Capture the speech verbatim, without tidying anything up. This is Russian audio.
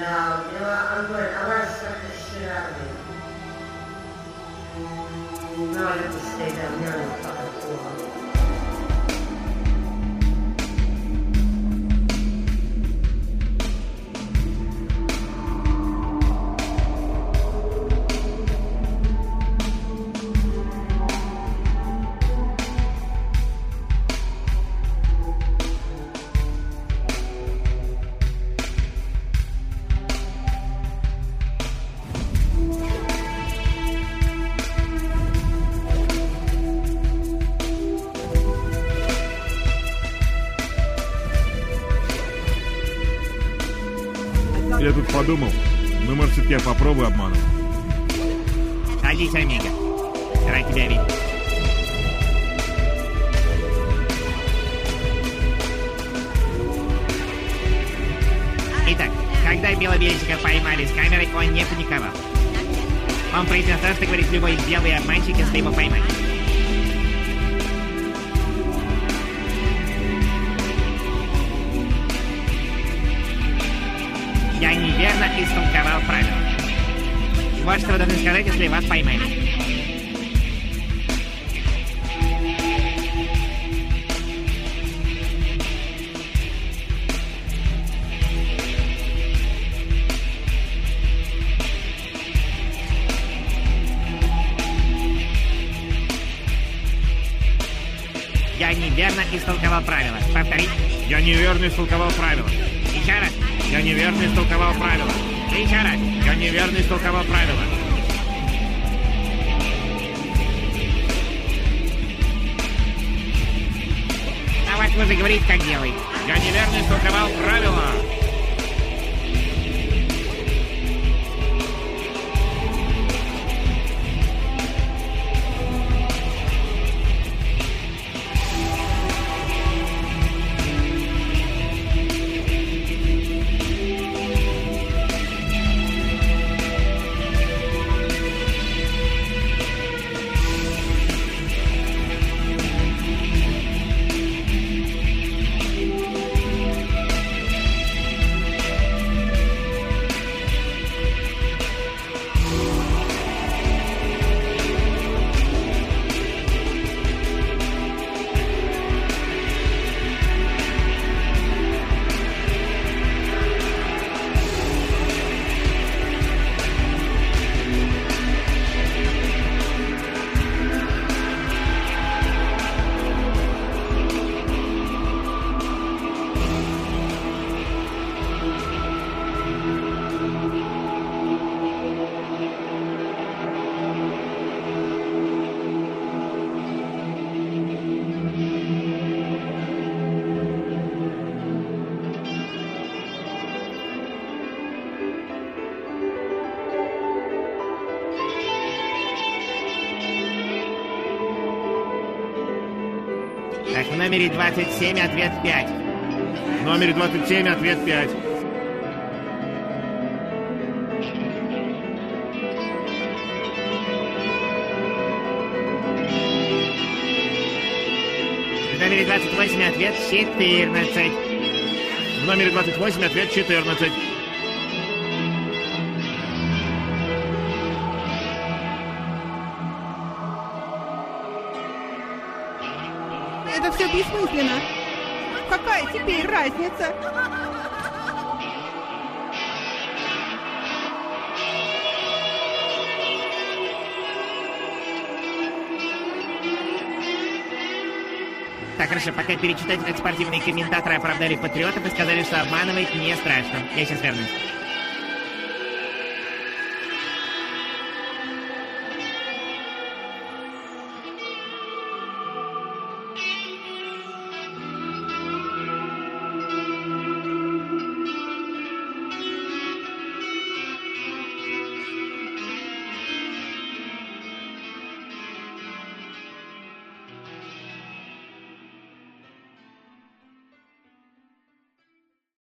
Да, у него огонь, а вас как-то стирали. No, let me stay down here on the fucking floor. Я тут подумал, ну, может, все-таки я попробую обманывать. Садись, Амиго. Рад тебя видеть. Итак, когда Белобережника поймали с камерой, он не паниковал. Он произнес то, что говорит любой белый обманщик, если его поймать. Я неверно истолковал правила. Вот что вы должны сказать, если вас поймали. Я неверно истолковал правила. Повторить. Я неверно истолковал правила. Еще раз. Я неверно истолковал правила. Еще раз. Я неверно истолковал правила. А вас нужно говорить, как делать. Я неверно истолковал правила. Так, в номере двадцать семь ответ пять. В номере двадцать семь ответ пять. В номере двадцать восемь ответ четырнадцать. В номере двадцать восемь ответ четырнадцать. Это все бессмысленно. Какая теперь разница? Так, хорошо, пока перечитатели спортивные комментаторы оправдали патриотов и сказали, что обманывать не страшно. Я сейчас вернусь.